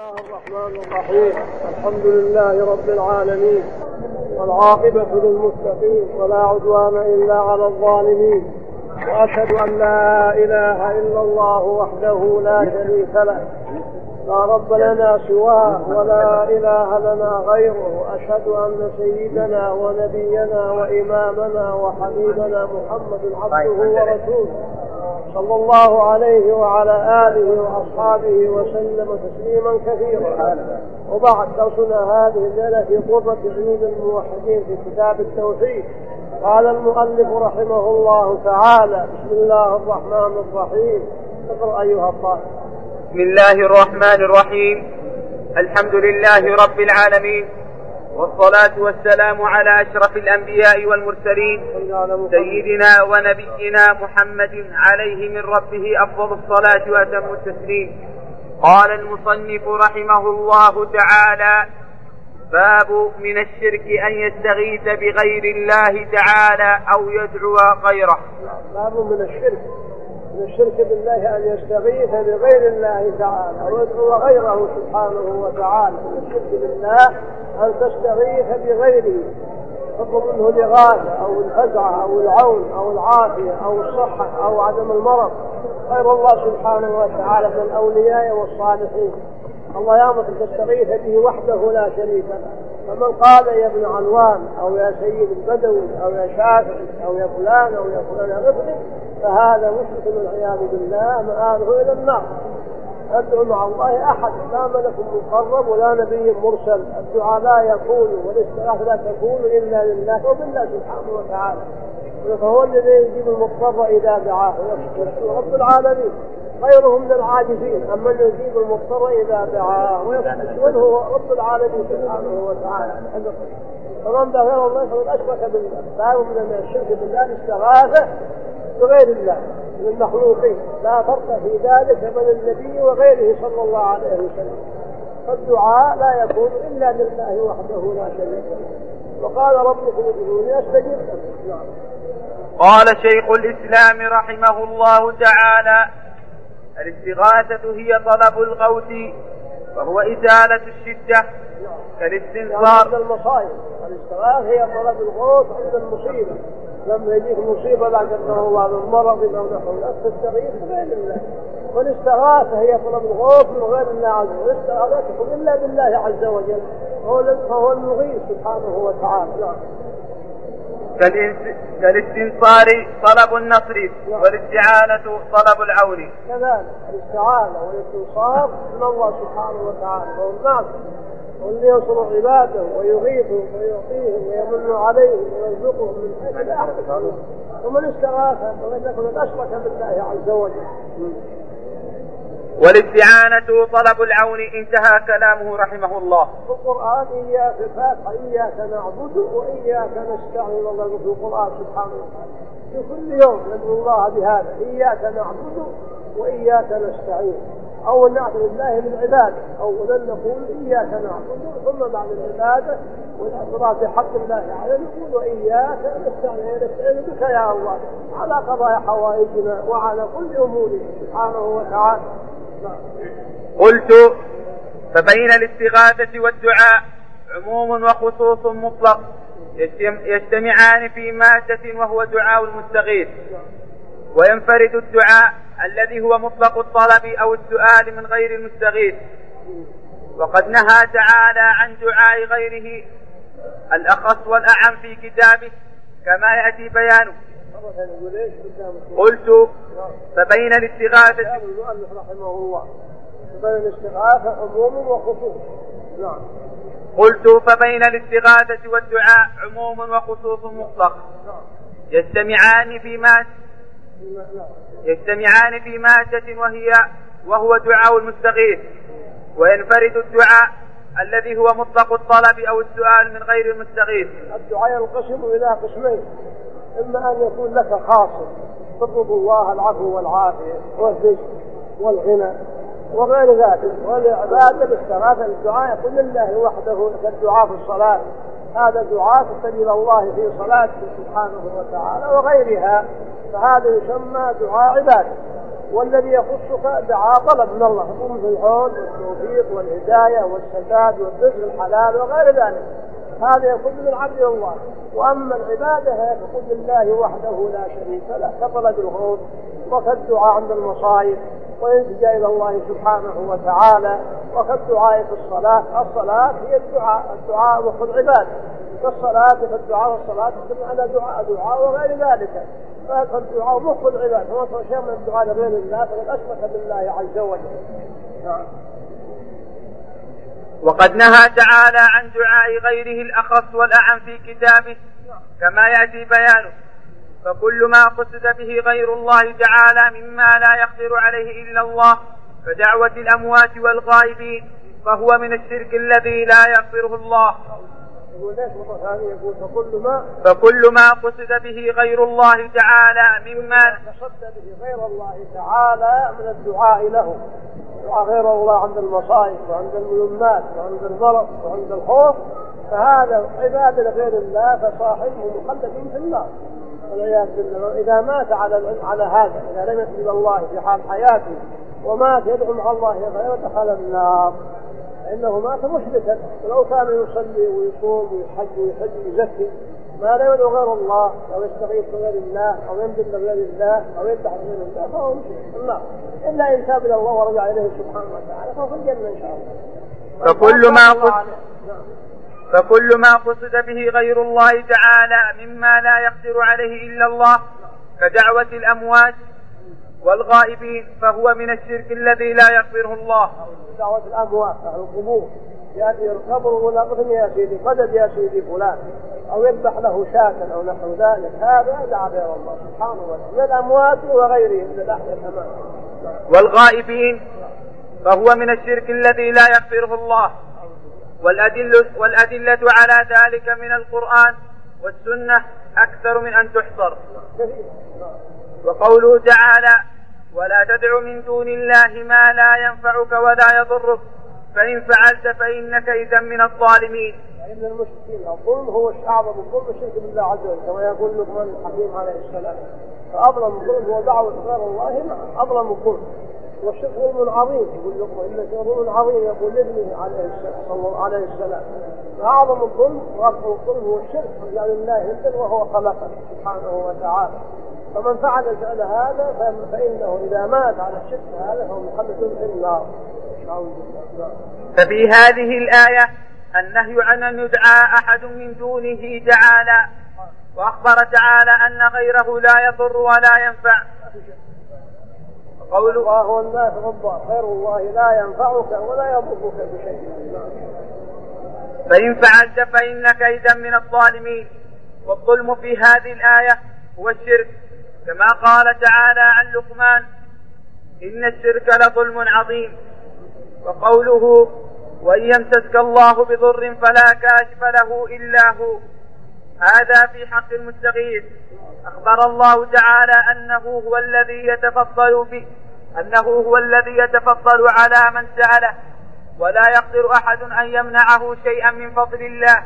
الله الرحمن الرحيم. الحمد لله رب العالمين، والعاقبة للمتقين، ولا عدوان إلا على الظالمين، وأشهد أن لا إله إلا الله وحده لا شريك له، لا رب لنا سواه ولا إله لنا غيره. أشهد أن سيدنا ونبينا وإمامنا وحبيبنا محمد عبده ورسوله صلى الله عليه وعلى آله وأصحابه وسلم تسليما كثيرا. وبعد، درسنا هذه الليلة في قرة عيد الموحدين في كتاب التوحيد. قال المؤلف رحمه الله تعالى: بسم الله الرحمن الرحيم. اقرأ أيها الطالب. بسم الله الرحمن الرحيم. الحمد لله رب العالمين، والصلاة والسلام على أشرف الأنبياء والمرسلين سيدنا ونبينا محمد عليه من ربه أفضل الصلاة وأتم التسليم. قال المصنف رحمه الله تعالى: باب من الشرك أن يستغيث بغير الله تعالى أو يدعو غيره. باب من الشرك بالله أن يستغيث بغير الله تعالى ويدعو غيره سبحانه وتعالى. من الشرك بالله أن تستغيث بغيره، تطلب منه الإغاثة أو الفزعة أو العون أو العافية أو الصحة أو عدم المرض غير الله سبحانه وتعالى من الأولياء والصالحين. الله يأمرك أن تستغيث به وحده لا شريك له. فمن قال يا ابن علوان أو يا سيد البدوي أو يا شافعي أو يا فلان أو يا فلان غفري، فهذا مشرك والعياذ بالله، مآله إلى النار. أدعو مع الله أحد، لا ملك مقرب ولا نبي مرسل. الدعاء لا يكون والاستغاثة لا تكون إلا لله وبالله سبحانه وتعالى، فهو الذي يجيب المضطر إذا دعاه ويشكر رب العالمين. غيرهم من العاجزين، أما الذي يجيب المضطر إذا دعاه ويشكر هو رب العالمين سبحانه وتعالى. فمن دعا غير الله فقد أشرك بالله. فهو من الشرك بالله الاستغاثة بغير الله من المخلوقين، لا فرق في ذلك بين النبي وغيره صلى الله عليه وسلم. فالدعاء لا يكون إلا لله وحده لا شريك له. وقال ربكم ادعوني أستجب لكم. قال شيخ الإسلام رحمه الله تعالى: الاستغاثة هي طلب الغوث، وهو إزالة الشدة كالاستنصار. عند المصائب الاستغاثة هي طلب الغوث عند المصيبة. لما يجيك مصيبة لا قدر الله من مرض أو نحو ذلك تستغيث بغير الله. والاستغاثة هي طلب الغوث من غير الله عز وجل. الاستغاثة تكون إلا بالله عز وجل، فهو المغيث سبحانه وتعالى. كالاستنصار طلب النصر، والاستعانة طلب العون. كذلك الاستعانة والاستنصار من الله سبحانه وتعالى، فهو الناصر واللي ينصر عباده ويغيثهم ويعطيهم ويمن عليهم ويرزقهم من حيث لا يحتسبون. ومن استغاث فقد أشرك بالله عز وجل. والاستعانة طلب العون. انتهى كلامه رحمه الله. في القرآن إياك الفاتحة إياك نعبد وإياك نستعين. الله في القرآن سبحانه وتعالى في كل يوم ندعو الله بهذا: إياك نعبد وإياك نستعين. أول نعبد الله بالعبادة، أولا نقول إياك نعبد، ثم بعد العبادة والاعتراف بحق الله على نقول وإياك نستعين بك يا الله على قضاء حوائجنا وعلى كل أمورنا سبحانه وتعالى. قلت: فبين الاستغاثة والدعاء عموم وخصوص مطلق يجتمعان في مادة وهو دعاء المستغيث. وينفرد الدعاء الذي هو مطلق الطلب أو السؤال من غير المستغيث. وقد نهى تعالى عن دعاء غيره الأخص والأعم في كتابه كما يأتي بيانه. قلت: فبين الاستغاثة رحمه الله بين الاستغاثة عموم وخصوص. قلت: فبين الاستغاثة والدعاء عموم وخصوص مطلق يجتمعان في مادة وهو دعاء المستغيث. وينفرد الدعاء الذي هو مطلق الطلب أو السؤال من غير المستغيث. الدعاء ينقسم إلى قسمين: إما أن يكون لك خاص تطلب الله العفو والعافية والرزق والغنى وغير ذلك، والعبادة باستغاثة الدعاء يكون لله وحده، كالدعاء في الصلاة. هذا دعاء تستجيب إلى الله في صلاته سبحانه وتعالى وغيرها، فهذا يسمى دعاء عبادة. والذي يخصك دعاء طلب من الله، يكون في العون والتوفيق والهداية والسداد والرزق الحلال وغير ذلك، هذا يكون من العبد الله. وأما العبادة فكل لله وحده لا شريك له، كطلب الخوف وكالدعاء عند المصائب والالتجاء إلى الله سبحانه وتعالى، وكالدعاء في الصلاة. الصلاة هي الدعاء مخ العبادة، كالصلاة كالدعاء، والصلاة تسمى على دعاء وغير ذلك، فالدعاء مخ العبادة، فمن صار شيء من الدعاء لغير الله فقد أشرك بالله عز وجل. وقد نهى تعالى عن دعاء غيره الأخص والأعم في كتابه كما يأتي بيانه، فكل ما قصد به غير الله تعالى مما لا يقدر عليه إلا الله كدعوة الأموات والغائبين فهو من الشرك الذي لا يغفره الله. فكل ما قصد به غير الله تعالى مما قصد به غير الله تعالى من الدعاء له، دعاء غير الله عند المصائب وعند الملمات وعند المرض وعند الخوف، فهذا عبادة لغير الله فصاحبه مخلد في النار والعياذ بالله. إذا مات على هذا، إذا لم يتب الله في حال حياته ومات يدعو مع الله غيره دخل النار، إنه مات مشركا. ولو كان يصلي ويصوم ويحج ويحج ويزكي ما لا يدعو غير الله أو يستغيث بغير الله أو ينذر بغير الله أو يذبح بغير الله فهو مشرك في النار، إلا إن تاب إلى الله ورجع إليه سبحانه وتعالى فهو في الجنة إن شاء الله. فكل ما قصد به غير الله تعالى مما لا يقدر عليه إلا الله كدعوة الأموات والغائبين فهو من الشرك الذي لا يغفره الله. دعوة الأموات أهل القبور، يأتي القبر ولا قسم يا سيدي قدد يا سيدي فلان، أو يذبح له شاة أو نحو ذلك، هذا دعا غير الله سبحانه وتعالى من الأموات وغيرهم من الأحياء الأمام. والغائبين فهو من الشرك الذي لا يغفره الله. والأدلة على ذلك من القرآن والسنة أكثر من أن تحصر. وقوله تعالى ولا تدع من دون الله ما لا ينفعك ولا يضرك فإن فعلت فإنك إذا من الظالمين. فإن المشركين الظلم هو أعظم الظلم الشرك بالله عز وجل، كما يقول لقمان الحكيم عليه السلام، فأظلم الظلم هو دعوة غير الله أظلم الظلم، والشرك ظلم عظيم. يقول لقمان إنك ظلم عظيم، يقول لابنه عليه السلام، فأعظم الظلم وأكبر الظلم هو الشرك بالله لله وهو خلقه سبحانه وتعالى. فمن فعل الفعل هذا فإنه إذا مات على الشرك هذا فهو مخلد في النار. ففي هذه الآية النهي عن أن يدعى أحد من دونه تعالى، وأخبر تعالى أن غيره لا يضر ولا ينفع. قول الله هو الناس غضاء غير الله لا ينفعك ولا يضرك بشيء. فإن فعلت فإنك إذا من الظالمين. والظلم في هذه الآية هو الشرك، كما قال تعالى عن لقمان إن الشرك لظلم عظيم. وقوله وإن يمسسك الله بضر فلا كاشف له إلا هو، هذا في حق المستغيث. أخبر الله تعالى أنه هو الذي يتفضل على من سأله، ولا يقدر أحد أن يمنعه شيئا من فضل الله.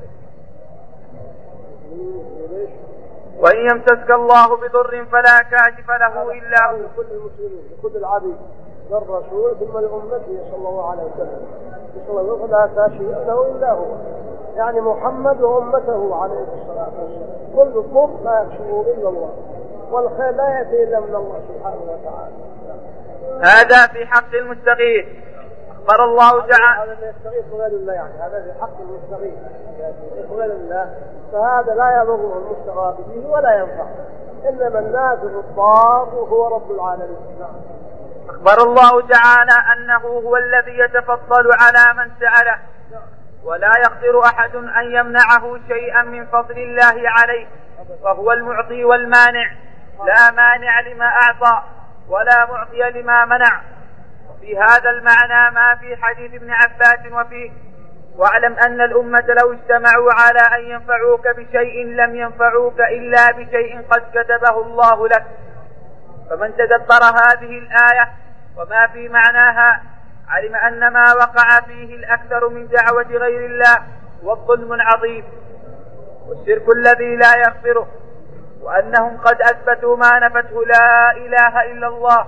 وإن يمسسك الله بضر فلا كاشف له إلا هو. كل المسلمين كل العبيد للرسول ثم لأمته صلى الله عليه وسلم لا كاشف له إلا هو، يعني محمد وأمته عليه الصلاة والسلام. كل الضر لا يكشفه إلا الله، والخير لا يأتي إلا من الله سبحانه وتعالى. هذا في حق المستغيث. أخبر الله تعالى هذا يستغيث غير الله، يعني هذا في حق المستغيث غير الله، فهذا لا يضره المستغاث به ولا ينفع، إنما الناس الضار هو رب العالمين. أخبر الله تعالى أنه هو الذي يتفضل على من سأله، ولا يقدر أحد أن يمنعه شيئا من فضل الله عليه، فهو المعطي والمانع، لا مانع لما أعطى ولا معطي لما منع. وفي هذا المعنى ما في حديث ابن عباس وفيه واعلم أن الأمة لو اجتمعوا على أن ينفعوك بشيء لم ينفعوك إلا بشيء قد كتبه الله لك. فمن تدبر هذه الآية وما في معناها علم أن ما وقع فيه الأكثر من دعوة غير الله والظلم عظيم والشرك الذي لا يغفره. وأنهم قد أثبتوا ما نفته لا إله إلا الله،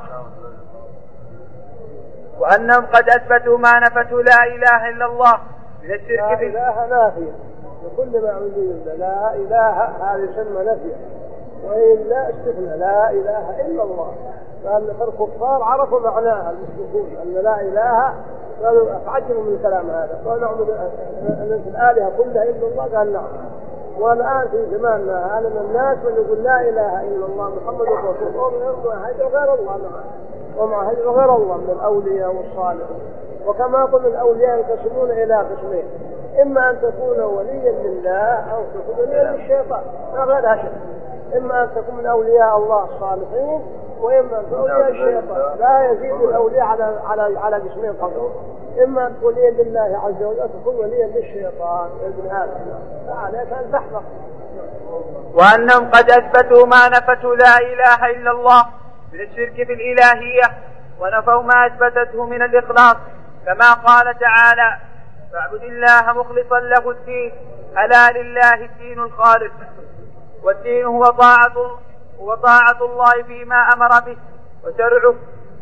وأنهم قد أثبتوا ما نفته لا إله إلا الله من الشرك في لا إله نافية لكل ما عندي لا إله هذه يسمى نفي، وإلا استثنى لا إله إلا الله، لأن الكفار عرفوا معناها المشركون أن لا إله، قالوا أتعجبوا من الكلام هذا، قالوا نعبد أن الآلهة كلها إلا الله، قال نعم. والآن في زماننا هذا من الناس من يقول لا إله إلا الله محمد رسول الله وهدعوا غير الله معه، ومع هدعوا غير الله من الأولياء والصالحين. وكما قلنا الأولياء ينقسمون إلى قسمين، إما أن تكون وليا لله أو تكون وليا للشيطان، لا غير شيء. إما أن تكون من أولياء الله الصالحين، وإما أن تكون أولياء الشيطان، لا يزيد الأولياء على قسمين قبل. إما أن تكون وليا لله عز وجل تكون وليا للشيطان ابن آدم، فعليك أن تحذر. وأنهم قد أثبتوا ما نفته لا إله إلا الله من الشرك بالإلهية، ونفوا ما أثبتته من الإخلاص، كما قال تعالى: فاعبد الله مخلصا له الدين، ألا لله الدين الخالص. والدين هو طاعة الله فيما أمر به وشرعه،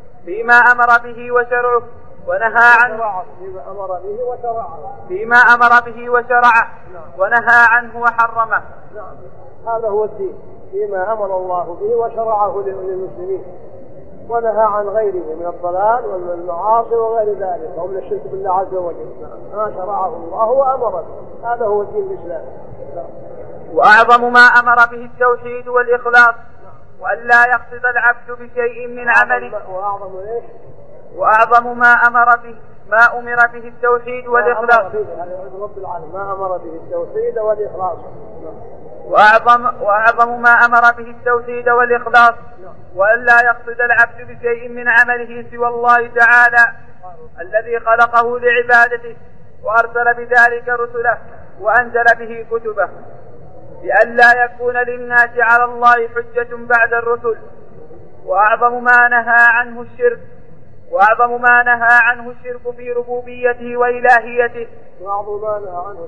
ونهى عنه فيما أمر به وشرعه، ونهى عنه وحرمه. نعم، هذا هو الدين، فيما أمر الله به وشرعه للمسلمين، ونهى عن غيره من الضلال والمعاصي وغير ذلك، ومن الشرك بالله عز وجل. ما شرعه الله وأمر به، هذا هو الدين الإسلامي. وأعظم ما أمر به التوحيد والإخلاص، وأن لا يقصد العبد بشيء من عمله. وأعظم ما أمر به التوحيد والإخلاص، ما أمر به التوحيد والإخلاص. وأعظم ما أمر به التوحيد والإخلاص، وأن لا يقصد العبد بشيء من عمله سوى الله تعالى الذي خلقه لعبادته، وأرسل بذلك رسله وأنزل به كتبه، لئلا لا يكون للناس على الله حجة بعد الرسل. وأعظم ما نهى عنه الشرك في ربوبيته وإلهيته، وأعظم ما نهى عنه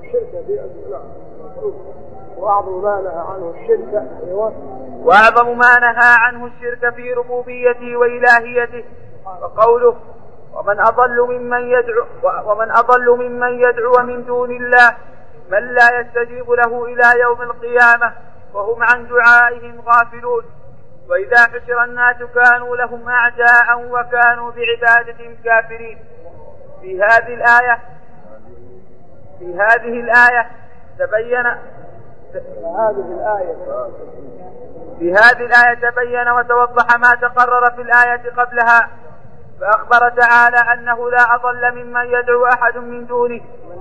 الشرك في ربوبيته وإلهيته، وقوله: ومن أضل ممن يدعو من دون الله من لا يستجيب له إلى يوم القيامة وهم عن دعائهم غافلون. وإذا حشر الناس كانوا لهم أعداء وكانوا بعبادتهم كافرين. في هذه الآية تبين وتوضح ما تقرر في الآية قبلها، فأخبر تعالى أنه لا أضل ممن يدعو أحد من دونه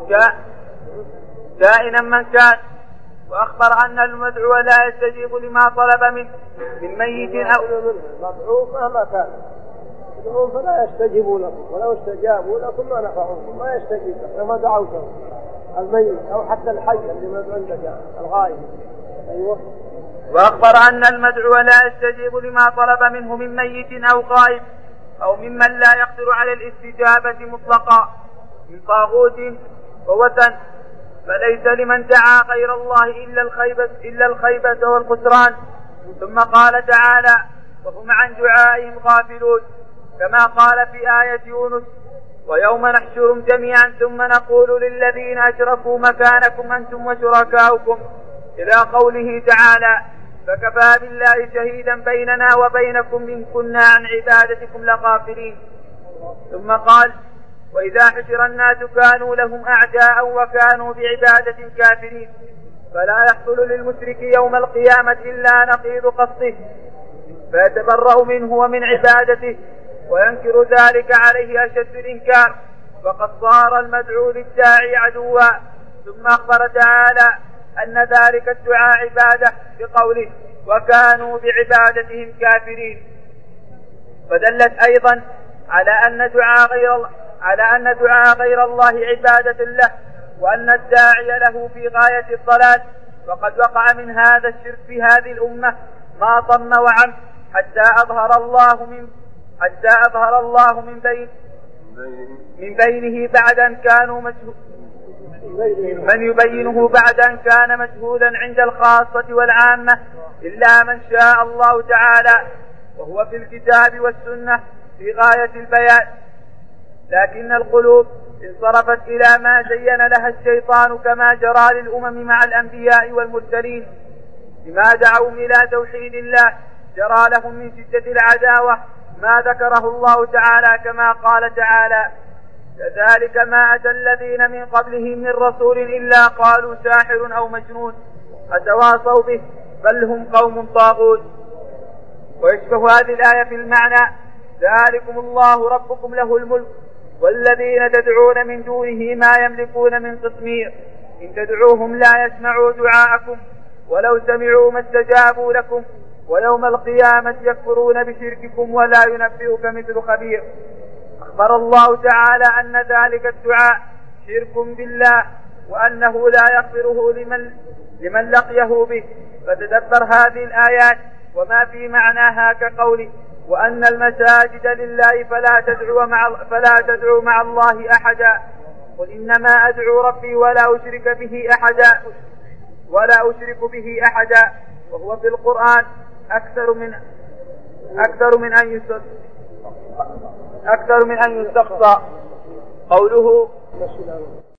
كائنا من كان، وأخبر أن المدعو لا يستجيب لما طلب منه من ميت أو مدعو مهما كان، يدعون فلا يستجيبوا لكم، ولو استجابوا لكم ما نفعوكم، ما يستجيب لما دعوتم الميت أو حتى الحي اللي مدعو عندك الغائب. أيوة. وأخبر أن المدعو لا يستجيب لما طلب منه من ميت أو غائب أو ممن لا يقدر على الاستجابة مطلقا من طاغوت ووثن، فليس لمن دعا غير الله إلا الخيبة والخسران. ثم قال تعالى: وهم عن دعائهم غافلون، كما قال في آية يونس: ويوم نحشرهم جميعا ثم نقول للذين أشركوا مكانكم أنتم وشركاؤكم، إلى قوله تعالى: فكفى بالله شهيدا بيننا وبينكم إن كنا عن عبادتكم لغافلين. ثم قال: وإذا حشر الناس كانوا لهم أعداء وكانوا بعبادة كافرين، فلا يحصل للمشرك يوم القيامة إلا نقيض قصده، فيتبرأ منه ومن عبادته، وينكر ذلك عليه أشد الإنكار، وقد صار المدعو للداعي عدوا. ثم أخبر تعالى أن ذلك الدعاء عبادة بقوله: وكانوا بعبادتهم كافرين. فدلت أيضا على أن دعاء غير الله عبادة له، وأن الداعي له في غاية الضلال. وقد وقع من هذا الشرك في هذه الأمة ما طم وعم، حتى أظهر الله من بينه بعد أن كانوا من يبينه بعد أن كان مجهولا عند الخاصة والعامة إلا من شاء الله تعالى، وهو في الكتاب والسنة في غاية البيان. لكن القلوب انصرفت إلى ما زين لها الشيطان كما جرى للأمم مع الأنبياء والمرسلين، بما دعوهم إلى توحيد الله جرى لهم من شدة العداوة ما ذكره الله تعالى كما قال تعالى: كذلك ما أتى الذين من قبلهم من رسول إلا قالوا ساحر أو مجنون أتواصوا به بل هم قوم طاغون. ويشبه هذه الآية في المعنى: ذلكم الله ربكم له الملك والذين تدعون من دونه ما يملكون من قطمير إن تدعوهم لا يسمعوا دعاءكم ولو سمعوا ما استجابوا لكم ويوم القيامة يكفرون بشرككم ولا ينبئك مثل خبير. أخبر الله تعالى أن ذلك الدعاء شرك بالله وأنه لا يغفره لمن لقيه به. فتدبر هذه الآيات وما في معناها كقوله: وأن المساجد لله فلا تدعو مع الله أحدا، قل إنما أدعو ربي ولا أشرك به أحدا. وهو في القرآن أكثر من أن يستقصى. قوله